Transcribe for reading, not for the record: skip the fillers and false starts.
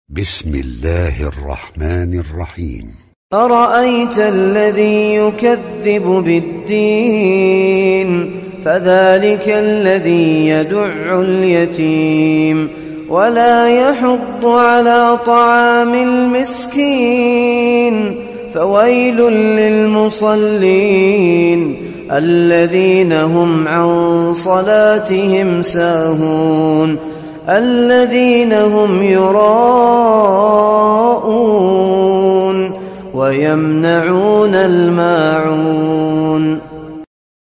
بسم الله الرحمن الرحيم. أرأيت الذي يكذب بالدين فذلك الذي يدع اليتيم ولا يحض على طعام المسكين فويل للمصلين الذين هم عن صلاتهم ساهون الذين هم يراءون ويمنعون الماعون